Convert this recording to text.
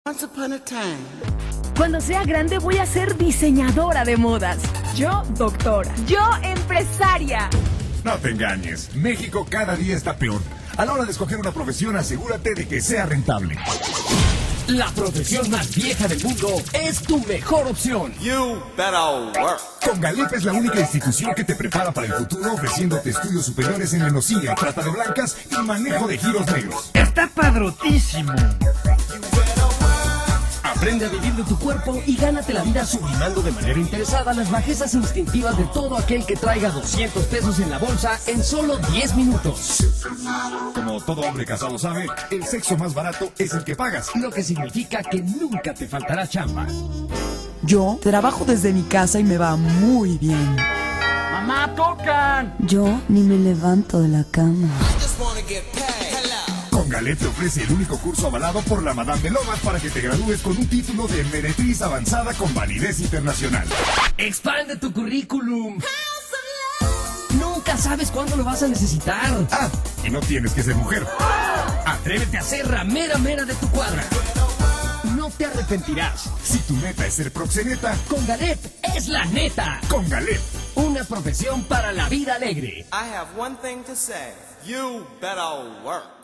Once upon a time. Cuando sea grande voy a ser diseñadora de modas. Yo, doctora. Yo, empresaria. No te engañes, México cada día está peor. A la hora de escoger una profesión, asegúrate de que sea rentable. La profesión más vieja del mundo es tu mejor opción. You better work. Congalep es la única institución que te prepara para el futuro, ofreciéndote estudios superiores en enología, trata de blancas y manejo de giros negros. Está padrotísimo. Aprende a vivir de tu cuerpo y gánate la vida sublimando de manera interesada las bajezas instintivas de todo aquel que traiga 200 pesos en la bolsa en solo 10 minutos. Como todo hombre casado sabe, el sexo más barato es el que pagas. Lo que significa que nunca te faltará chamba. Yo trabajo desde mi casa y me va muy bien. ¡Mamá, tocan! Yo ni me levanto de la cama. Congalep te ofrece el único curso avalado por la Madame de Lomas para que te gradúes con un título de meretriz avanzada con validez internacional. Expande tu currículum. Nunca sabes cuándo lo vas a necesitar. Ah, y no tienes que ser mujer. Atrévete a ser ramera mera de tu cuadra. No te arrepentirás. Si tu meta es ser proxeneta, Congalep es la neta. Congalep. Una profesión para la vida alegre. I have one thing to say. You better work.